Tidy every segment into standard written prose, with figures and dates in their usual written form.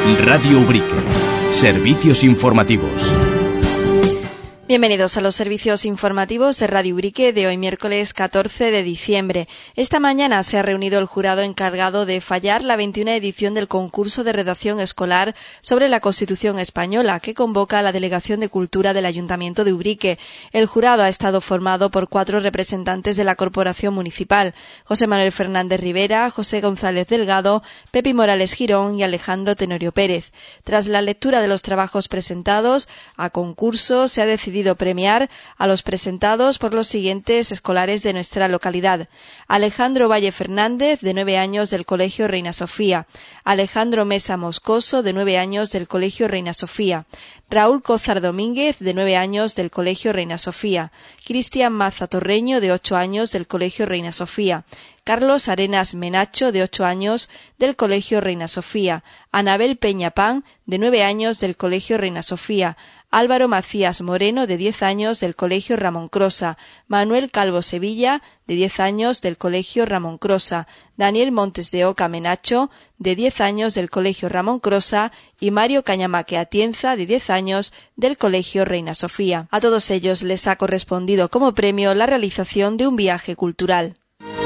Radio Ubrique. Servicios informativos. Bienvenidos a los servicios informativos de Radio Ubrique de hoy miércoles 14 de diciembre. Esta mañana se ha reunido el jurado encargado de fallar la 21ª edición del concurso de redacción escolar sobre la Constitución española que convoca a la Delegación de Cultura del Ayuntamiento de Ubrique. El jurado ha estado formado por 4 representantes de la Corporación Municipal: José Manuel Fernández Rivera, José González Delgado, Pepi Morales Girón y Alejandro Tenorio Pérez. Tras la lectura de los trabajos presentados a concurso, se ha decidido premiar a los presentados por los siguientes escolares de nuestra localidad: Alejandro Valle Fernández, de 9 años, del Colegio Reina Sofía; Alejandro Mesa Moscoso, de 9 años, del Colegio Reina Sofía; Raúl Cózar Domínguez, de 9 años, del Colegio Reina Sofía; Cristian Maza Torreño, de 8 años, del Colegio Reina Sofía; Carlos Arenas Menacho, de 8 años, del Colegio Reina Sofía; Anabel Peñapán, de 9 años, del Colegio Reina Sofía; Álvaro Macías Moreno, de 10 años, del Colegio Ramón Crosa; Manuel Calvo Sevilla, de 10 años, del Colegio Ramón Crosa; Daniel Montes de Oca Menacho, de 10 años, del Colegio Ramón Crosa; y Mario Cañamaque Atienza, de 10 años, del Colegio Reina Sofía. A todos ellos les ha correspondido como premio la realización de un viaje cultural.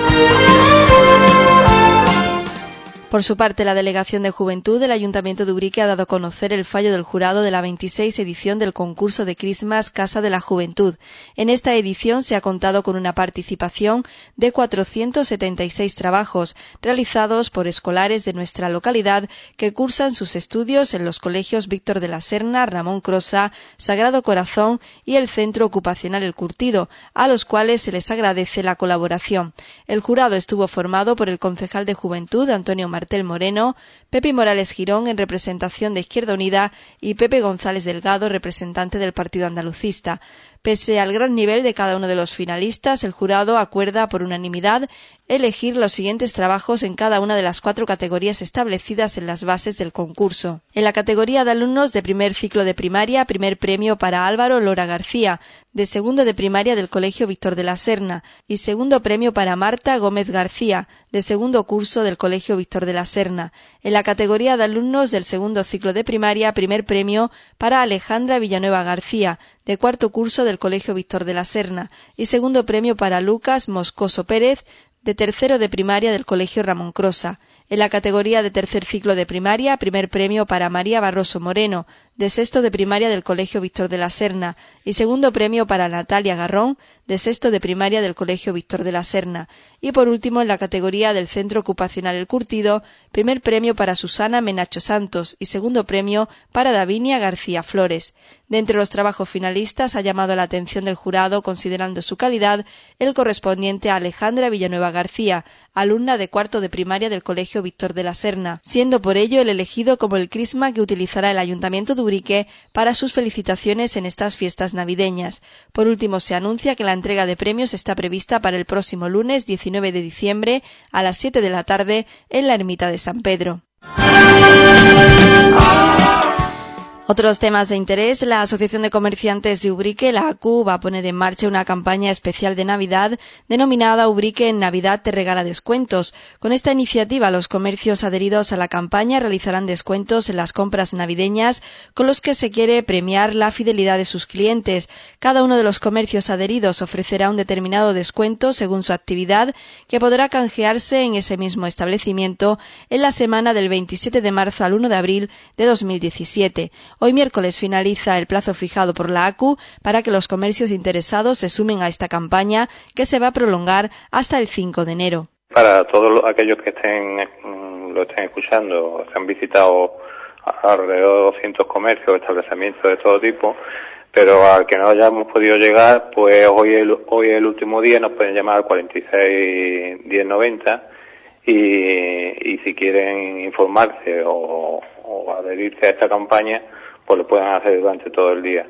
Por su parte, la Delegación de Juventud del Ayuntamiento de Ubrique ha dado a conocer el fallo del jurado de la 26ª edición del concurso de Christmas Casa de la Juventud. En esta edición se ha contado con una participación de 476 trabajos realizados por escolares de nuestra localidad que cursan sus estudios en los colegios Víctor de la Serna, Ramón Crosa, Sagrado Corazón y el Centro Ocupacional El Curtido, a los cuales se les agradece la colaboración. El jurado estuvo formado por el concejal de Juventud, Antonio Martel Moreno, Pepi Morales Girón en representación de Izquierda Unida y Pepe González Delgado, representante del Partido Andalucista. Pese al gran nivel de cada uno de los finalistas, el jurado acuerda por unanimidad elegir los siguientes trabajos en cada una de las 4 categorías establecidas en las bases del concurso. En la categoría de alumnos de primer ciclo de primaria, primer premio para Álvaro Lora García, de segundo de primaria del Colegio Víctor de la Serna, y segundo premio para Marta Gómez García, de segundo curso del Colegio Víctor de la Serna. En la categoría de alumnos del segundo ciclo de primaria, primer premio para Alejandra Villanueva García, de cuarto curso del Colegio Víctor de la Serna, y segundo premio para Lucas Moscoso Pérez, de tercero de primaria del Colegio Ramón Crosa. En la categoría de tercer ciclo de primaria, primer premio para María Barroso Moreno, de sexto de primaria del Colegio Víctor de la Serna, y segundo premio para Natalia Garrón, de sexto de primaria del Colegio Víctor de la Serna. Y por último, en la categoría del Centro Ocupacional El Curtido, primer premio para Susana Menacho Santos y segundo premio para Davinia García Flores. De entre los trabajos finalistas ha llamado la atención del jurado, considerando su calidad, el correspondiente a Alejandra Villanueva García, alumna de cuarto de primaria del Colegio Víctor de la Serna, siendo por ello el elegido como el crisma que utilizará el Ayuntamiento de Ubrique para sus felicitaciones en estas fiestas navideñas. Por último, se anuncia que la entrega de premios está prevista para el próximo lunes 19 de diciembre a las 7 de la tarde en la Ermita de San Pedro. Otros temas de interés: la Asociación de Comerciantes de Ubrique, la ACU, va a poner en marcha una campaña especial de Navidad denominada Ubrique en Navidad te regala descuentos. Con esta iniciativa, los comercios adheridos a la campaña realizarán descuentos en las compras navideñas con los que se quiere premiar la fidelidad de sus clientes. Cada uno de los comercios adheridos ofrecerá un determinado descuento según su actividad, que podrá canjearse en ese mismo establecimiento en la semana del 27 de marzo al 1 de abril de 2017. Hoy miércoles finaliza el plazo fijado por la ACU para que los comercios interesados se sumen a esta campaña, que se va a prolongar hasta el 5 de enero. Para todos aquellos que lo estén escuchando, se han visitado alrededor de 200 comercios, establecimientos de todo tipo, pero al que no hayamos podido llegar, pues hoy es el último día, nos pueden llamar al 46 10 90 y si quieren informarse o adherirse a esta campaña, pues lo pueden hacer durante todo el día.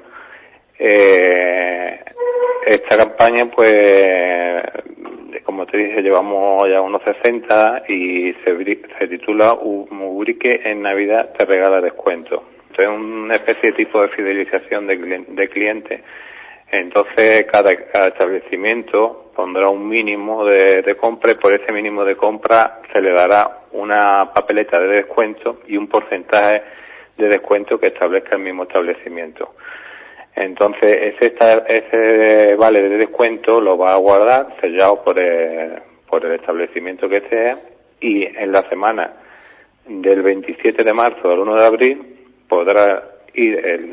Esta campaña, pues, como te dije, llevamos ya unos 60 y se titula Ubrique en Navidad te regala descuento. Es una especie de tipo de fidelización de clientes Entonces cada establecimiento pondrá un mínimo de compra y por ese mínimo de compra se le dará una papeleta de descuento y un porcentaje de descuento que establezca el mismo establecimiento. Entonces ese vale de descuento lo va a guardar sellado por el establecimiento que sea, y en la semana del 27 de marzo al 1 de abril podrá ir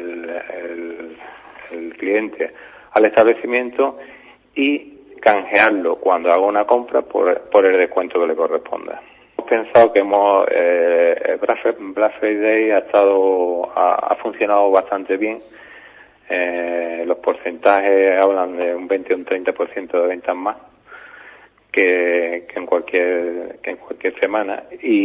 el cliente al establecimiento y canjearlo cuando haga una compra por el descuento que le corresponda. Hemos pensado que Black Friday ha funcionado bastante bien. Los porcentajes hablan de un 20 o un 30% de ventas más que en cualquier semana,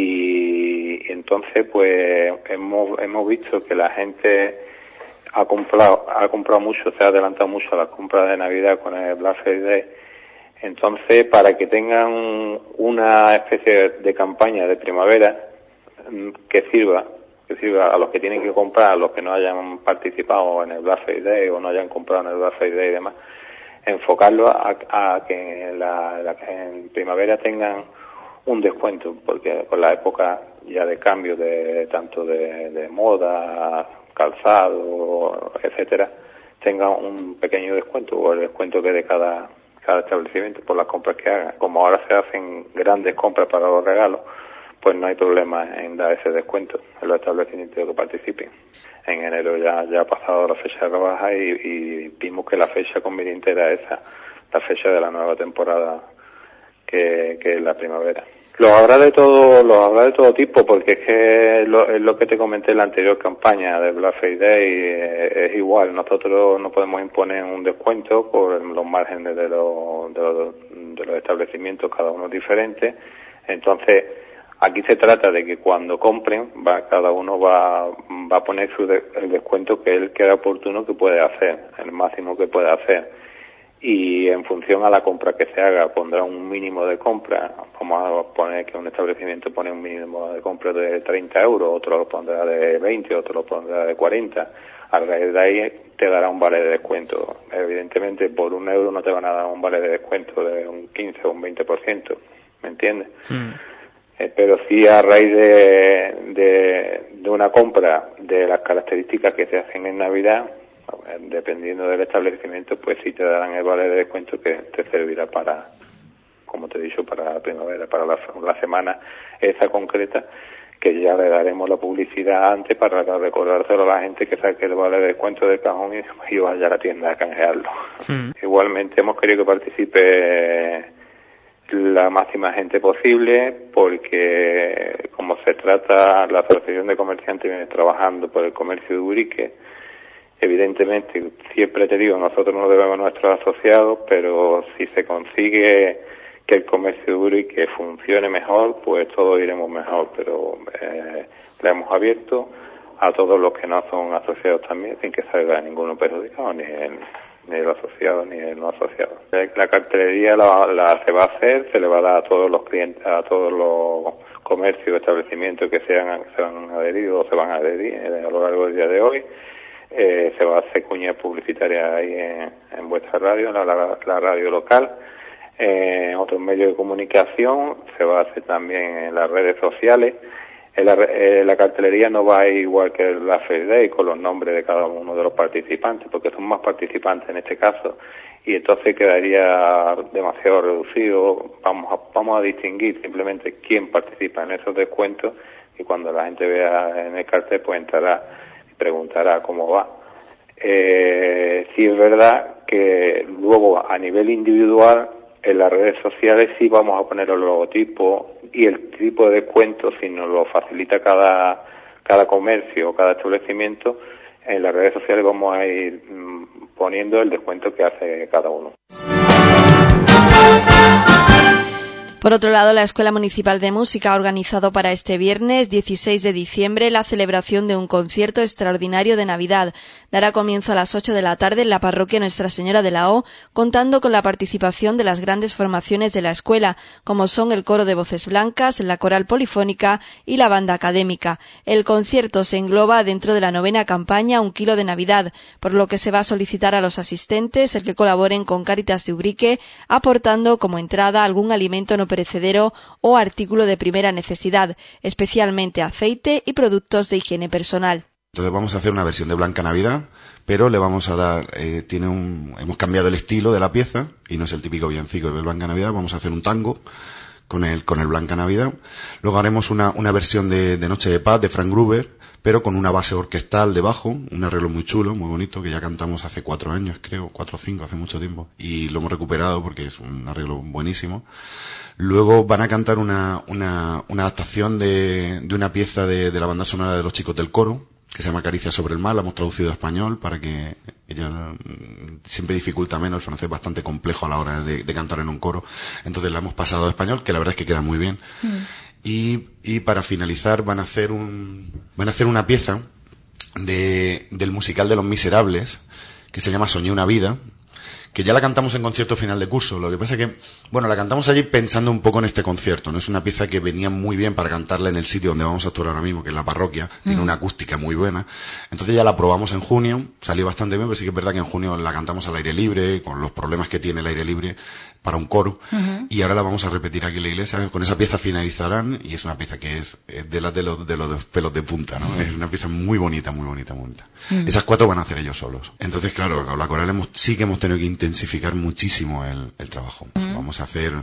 y entonces pues hemos visto que la gente ha comprado mucho, se ha adelantado mucho a las compras de Navidad con el Black Friday. Entonces, para que tengan una especie de campaña de primavera que sirva a los que tienen que comprar, a los que no hayan participado en el Black Friday o no hayan comprado en el Black Friday y demás, enfocarlo a que en primavera tengan un descuento, porque con la época ya de cambio tanto de moda, calzado, etcétera, tengan un pequeño descuento, o el descuento que de cada establecimiento por las compras que hagan. Como ahora se hacen grandes compras para los regalos, pues no hay problema en dar ese descuento en los establecimientos que participen. En enero ya ha pasado la fecha de rebaja y vimos que la fecha conveniente era esa, la fecha de la nueva temporada, que es la primavera. Los habrá de todo tipo, porque es que lo que te comenté en la anterior campaña de Black Friday es igual. Nosotros no podemos imponer un descuento por los márgenes de los establecimientos, cada uno diferente. Entonces, aquí se trata de que cuando compren, cada uno va a poner el descuento que él crea oportuno que puede hacer, el máximo que puede hacer. Y en función a la compra que se haga, pondrá un mínimo de compra. Vamos a poner que un establecimiento pone un mínimo de compra de 30 euros, otro lo pondrá de 20, otro lo pondrá de 40. A raíz de ahí te dará un vale de descuento. Evidentemente, por un euro no te van a dar un vale de descuento de un 15 o un 20%, ¿me entiendes? Pero sí, a raíz de una compra de las características que se hacen en Navidad, dependiendo del establecimiento, pues sí te darán el vale de descuento que te servirá para, como te he dicho, para la primavera, para la semana esa concreta, que ya le daremos la publicidad antes para recordárselo a la gente que saque el vale de descuento del cajón y vaya a la tienda a canjearlo. Igualmente hemos querido que participe la máxima gente posible, porque como se trata, la Asociación de Comerciantes viene trabajando por el comercio de Ubrique. Evidentemente, siempre te digo, nosotros no debemos a nuestros asociados, pero si se consigue que el comercio de Ubrique funcione mejor, pues todos iremos mejor. Pero le hemos abierto a todos los que no son asociados también, sin que salga ninguno perjudicado, ni el asociado ni el no asociado. La cartelería se va a hacer, se le va a dar a todos los clientes, a todos los comercios, establecimientos que se han adherido o se van a adherir a lo largo del día de hoy. Se va a hacer cuña publicitaria ahí en vuestra radio, la radio local, otros medios de comunicación, se va a hacer también en las redes sociales. La cartelería no va a ir igual que la Friday con los nombres de cada uno de los participantes, porque son más participantes en este caso, y entonces quedaría demasiado reducido. Vamos a distinguir simplemente quién participa en esos descuentos, y cuando la gente vea en el cartel pues entrará y preguntará cómo va. Sí es verdad que luego a nivel individual en las redes sociales sí vamos a poner el logotipo y el tipo de descuento, si nos lo facilita cada comercio o cada establecimiento. En las redes sociales vamos a ir poniendo el descuento que hace cada uno. Por otro lado, la Escuela Municipal de Música ha organizado para este viernes 16 de diciembre la celebración de un concierto extraordinario de Navidad. Dará comienzo a las 8 de la tarde en la parroquia Nuestra Señora de la O, contando con la participación de las grandes formaciones de la escuela, como son el coro de voces blancas, la coral polifónica y la banda académica. El concierto se engloba dentro de la 9ª campaña Un Kilo de Navidad, por lo que se va a solicitar a los asistentes el que colaboren con Cáritas de Ubrique, aportando como entrada algún alimento no perecedero o artículo de primera necesidad, especialmente aceite y productos de higiene personal. Entonces vamos a hacer una versión de Blanca Navidad, pero le vamos a dar, hemos cambiado el estilo de la pieza y no es el típico villancico de Blanca Navidad, vamos a hacer un tango con el Blanca Navidad. Luego haremos una versión de Noche de Paz de Frank Gruber, pero con una base orquestal debajo, un arreglo muy chulo, muy bonito, que ya cantamos hace 4 años, creo, 4 o 5, hace mucho tiempo, y lo hemos recuperado porque es un arreglo buenísimo. Luego van a cantar una adaptación de una pieza de la banda sonora de Los Chicos del Coro, que se llama Caricia sobre el mar, la hemos traducido a español para que ella siempre dificulta menos, el francés es bastante complejo a la hora de cantar en un coro, entonces la hemos pasado a español, que la verdad es que queda muy bien. Y para finalizar van a hacer una pieza del musical de Los Miserables, que se llama Soñé una vida, que ya la cantamos en concierto final de curso. Lo que pasa es que, la cantamos allí pensando un poco en este concierto, ¿no? Es una pieza que venía muy bien para cantarla en el sitio donde vamos a actuar ahora mismo, que es la parroquia, tiene una acústica muy buena. Entonces ya la probamos en junio, salió bastante bien, pero sí que es verdad que en junio la cantamos al aire libre, con los problemas que tiene el aire libre para un coro, y ahora la vamos a repetir aquí en la iglesia. Con esa pieza finalizarán, y es una pieza que es de los pelos de punta, ¿no? Es una pieza muy bonita, muy bonita, muy bonita. Esas 4 van a hacer ellos solos. Entonces, claro, con la coral sí que hemos tenido que intensificar muchísimo el trabajo. Vamos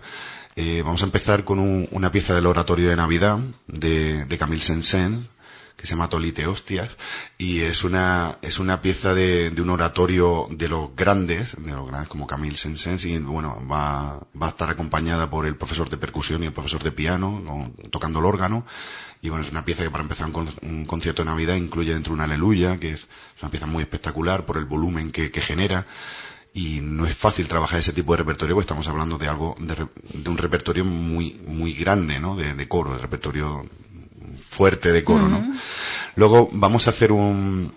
a empezar con una pieza del oratorio de Navidad de Camille Saint-Saëns, que se llama Tolite Hostias, y es una pieza de un oratorio de los grandes como Camille Saint-Saëns, y va a estar acompañada por el profesor de percusión y el profesor de piano, tocando el órgano, y es una pieza que para empezar un concierto de Navidad incluye dentro una aleluya, que es una pieza muy espectacular por el volumen que genera. Y no es fácil trabajar ese tipo de repertorio, porque estamos hablando de de un repertorio muy, muy grande, ¿no? De coro, de repertorio fuerte de coro, ¿no? Luego vamos a hacer una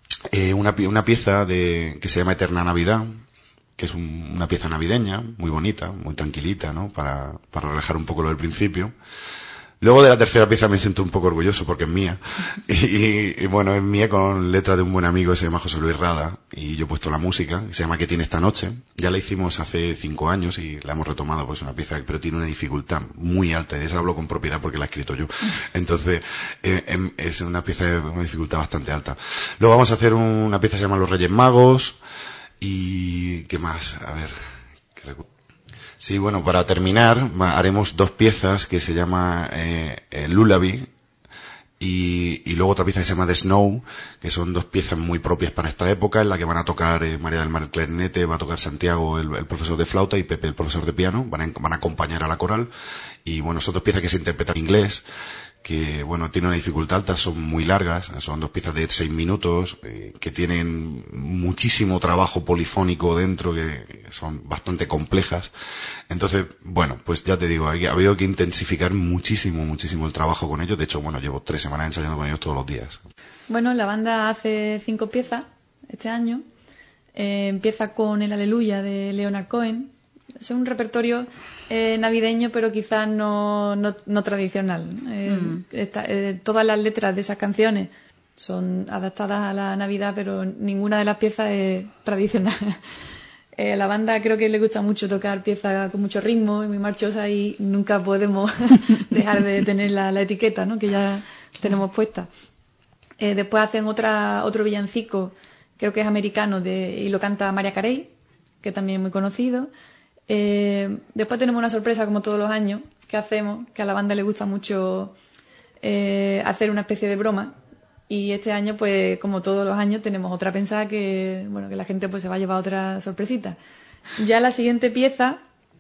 pieza que se llama Eterna Navidad, que es una pieza navideña, muy bonita, muy tranquilita, ¿no? Para relajar un poco lo del principio. Luego de la tercera pieza me siento un poco orgulloso porque es mía. Y es mía con letra de un buen amigo que se llama José Luis Rada. Y yo he puesto la música, que se llama ¿Qué tiene esta noche? Ya la hicimos hace 5 años y la hemos retomado porque es una pieza, pero tiene una dificultad muy alta. De esa hablo con propiedad porque la he escrito yo. Entonces, es una pieza de una dificultad bastante alta. Luego vamos a hacer una pieza que se llama Los Reyes Magos. Y, ¿qué más? A ver, ¿qué recuerdo? Sí, para terminar, haremos 2 piezas que se llama Lullaby y luego otra pieza que se llama The Snow, que son 2 piezas muy propias para esta época, en la que van a tocar María del Mar el clarinete, va a tocar Santiago el profesor de flauta y Pepe el profesor de piano, van a acompañar a la coral. Y son 2 piezas que se interpretan en inglés, que tiene una dificultad alta, son muy largas, son 2 piezas de 6 minutos, que tienen muchísimo trabajo polifónico dentro, que son bastante complejas. Entonces, pues ya te digo, ha habido que intensificar muchísimo, muchísimo el trabajo con ellos. De hecho, llevo 3 semanas ensayando con ellos todos los días. La banda hace 5 piezas este año. Empieza con el Aleluya de Leonard Cohen. Es un repertorio navideño, pero quizás no tradicional. Todas las letras de esas canciones son adaptadas a la Navidad, pero ninguna de las piezas es tradicional. A la banda creo que le gusta mucho tocar piezas con mucho ritmo y muy marchosas, y nunca podemos dejar de tener la etiqueta, ¿no? Que ya tenemos puesta. Después hacen otro villancico, creo que es americano, y lo canta Mariah Carey, que también es muy conocido. Después tenemos una sorpresa, como todos los años, que hacemos, que a la banda le gusta mucho hacer una especie de broma, y este año, pues como todos los años, tenemos otra pensada que la gente pues se va a llevar otra sorpresita. Ya la siguiente pieza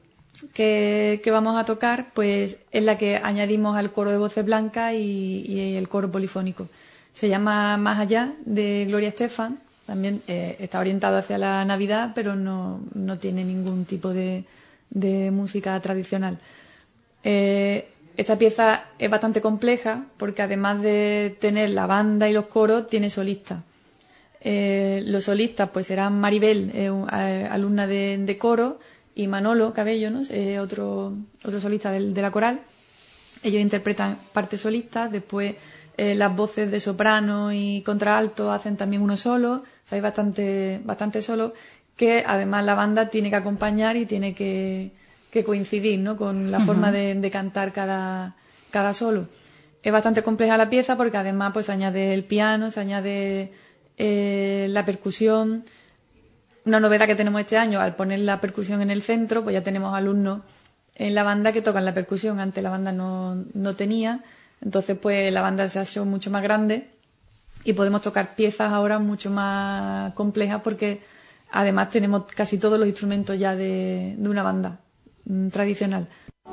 que vamos a tocar, pues es la que añadimos al coro de voces blancas y el coro polifónico. Se llama Más allá, de Gloria Estefan. También está orientado hacia la Navidad, pero no tiene ningún tipo de música tradicional. Esta pieza es bastante compleja porque además de tener la banda y los coros, tiene solistas. Los solistas pues serán Maribel, alumna de coro, y Manolo Cabello, ¿no? Otro solista de la coral. Ellos interpretan partes solistas, después las voces de soprano y contralto hacen también uno solo, o sea, hay bastante solo, que además la banda tiene que acompañar y tiene que coincidir, ¿no? Con la forma de cantar cada solo. Es bastante compleja la pieza porque además pues se añade el piano, se añade la percusión. Una novedad que tenemos este año, al poner la percusión en el centro, pues ya tenemos alumnos en la banda que tocan la percusión. Antes la banda no tenía, entonces pues la banda se ha hecho mucho más grande y podemos tocar piezas ahora mucho más complejas porque además tenemos casi todos los instrumentos ya de una banda tradicional.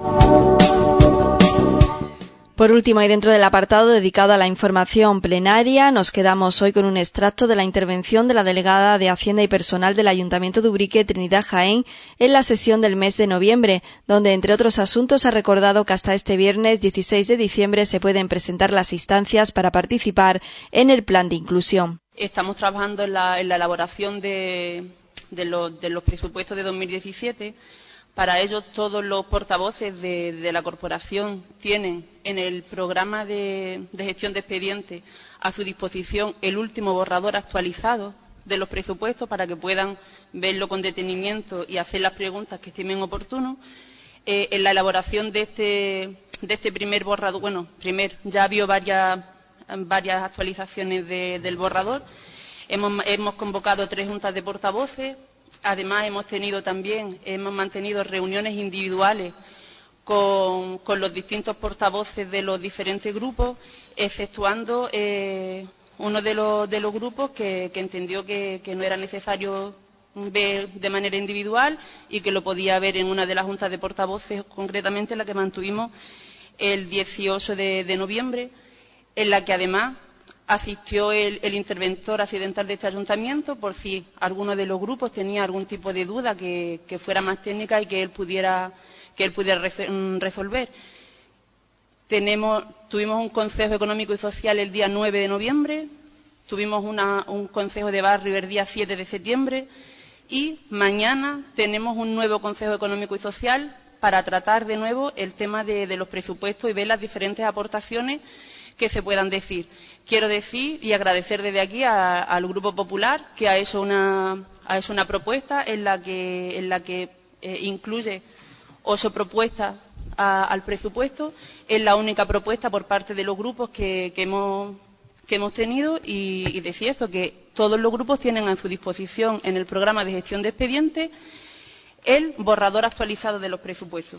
Por último, y dentro del apartado dedicado a la información plenaria, nos quedamos hoy con un extracto de la intervención de la delegada de Hacienda y Personal del Ayuntamiento de Ubrique, Trinidad Jaén, en la sesión del mes de noviembre, donde, entre otros asuntos, ha recordado que hasta este viernes 16 de diciembre se pueden presentar las instancias para participar en el plan de inclusión. Estamos trabajando en la elaboración de los presupuestos de 2017. Para ello, todos los portavoces de la corporación tienen en el programa de gestión de expedientes a su disposición el último borrador actualizado de los presupuestos para que puedan verlo con detenimiento y hacer las preguntas que estimen oportuno. En la elaboración de este primer borrador, ya ha habido varias actualizaciones del borrador. Hemos convocado 3 juntas de portavoces. Además, hemos mantenido reuniones individuales con los distintos portavoces de los diferentes grupos, exceptuando uno de los grupos que entendió que no era necesario ver de manera individual y que lo podía ver en una de las juntas de portavoces, concretamente la que mantuvimos el 18 de noviembre, en la que además asistió el interventor accidental de este ayuntamiento por si alguno de los grupos tenía algún tipo de duda que fuera más técnica y que él pudiera resolver. Tuvimos un Consejo Económico y Social el día 9 de noviembre, tuvimos un Consejo de Barrio el día 7 de septiembre y mañana tenemos un nuevo Consejo Económico y Social para tratar de nuevo el tema de los presupuestos y ver las diferentes aportaciones que se puedan decir. Quiero decir y agradecer desde aquí al Grupo Popular que ha hecho una propuesta en la que incluye 8 propuestas al presupuesto. Es la única propuesta por parte de los grupos que hemos tenido y decir esto, que todos los grupos tienen a su disposición en el programa de gestión de expedientes el borrador actualizado de los presupuestos.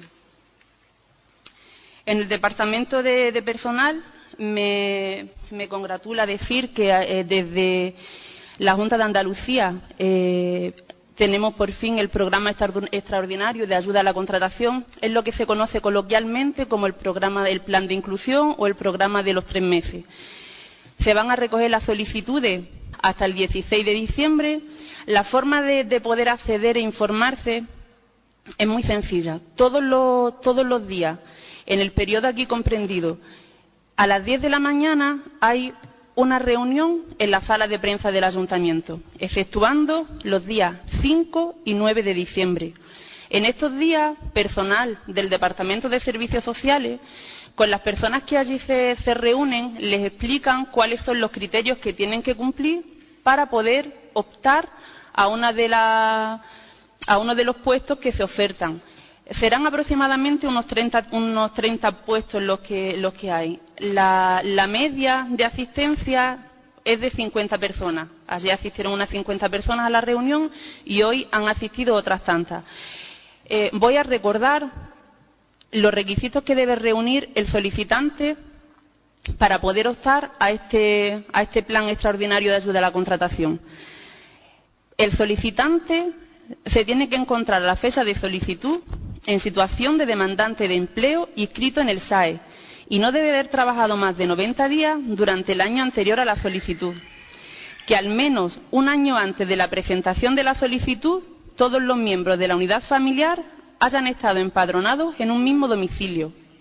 En el Departamento de Personal me congratula decir que desde la Junta de Andalucía tenemos por fin el programa extraordinario de ayuda a la contratación. Es lo que se conoce coloquialmente como el programa del plan de inclusión o el programa de los 3 meses. Se van a recoger las solicitudes hasta el 16 de diciembre. La forma de poder acceder e informarse es muy sencilla. Todos los días, en el periodo aquí comprendido, a las 10 de la mañana hay una reunión en la sala de prensa del Ayuntamiento, exceptuando los días 5 y 9 de diciembre. En estos días, personal del Departamento de Servicios Sociales, con las personas que allí se reúnen, les explican cuáles son los criterios que tienen que cumplir para poder optar a uno de los puestos que se ofertan. Serán aproximadamente unos 30 puestos los que hay. La media de asistencia es de 50 personas. Ayer asistieron unas 50 personas a la reunión y hoy han asistido otras tantas. Voy a recordar los requisitos que debe reunir el solicitante para poder optar a este plan extraordinario de ayuda a la contratación. El solicitante se tiene que encontrar a la fecha de solicitud en situación de demandante de empleo inscrito en el SAE y no debe haber trabajado más de 90 días durante el año anterior a la solicitud. Que al menos un año antes de la presentación de la solicitud, todos los miembros de la unidad familiar hayan estado empadronados en un mismo domicilio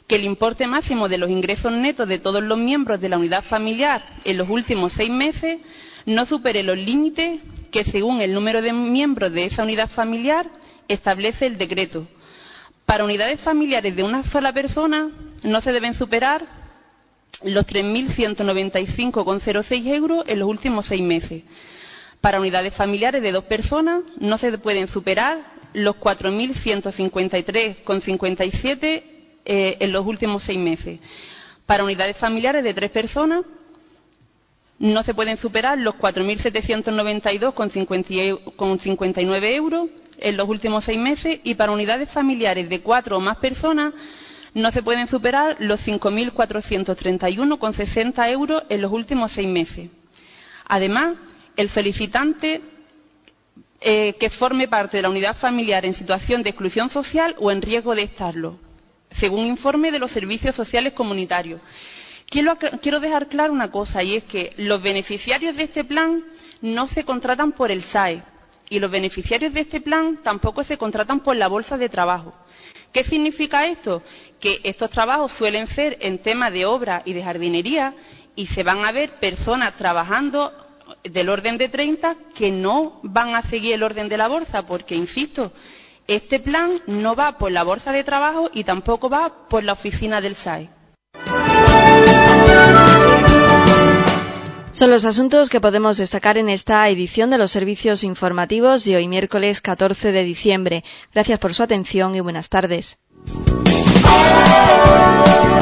que el importe máximo de los ingresos netos de todos los miembros de la unidad familiar en los últimos 6 meses no supere los límites que, según el número de miembros de esa unidad familiar, establece el decreto. Para unidades familiares de una sola persona no se deben superar los 3.195,06 euros en los últimos 6 meses. Para unidades familiares de 2 personas no se pueden superar los 4.153,57 en los últimos 6 meses. Para unidades familiares de 3 personas no se pueden superar los 4.792,59 euros en los últimos 6 meses, y para unidades familiares de 4 o más personas no se pueden superar los 5.431,60 euros en los últimos 6 meses. Además, el solicitante que forme parte de la unidad familiar en situación de exclusión social o en riesgo de estarlo, según informe de los servicios sociales comunitarios. Quiero dejar claro una cosa, y es que los beneficiarios de este plan no se contratan por el SAE, y los beneficiarios de este plan tampoco se contratan por la bolsa de trabajo. ¿Qué significa esto? Que estos trabajos suelen ser en tema de obra y de jardinería, y se van a ver personas trabajando del orden de 30 que no van a seguir el orden de la bolsa, porque, insisto, este plan no va por la bolsa de trabajo y tampoco va por la oficina del SAE. Son los asuntos que podemos destacar en esta edición de los servicios informativos de hoy, miércoles 14 de diciembre. Gracias por su atención y buenas tardes.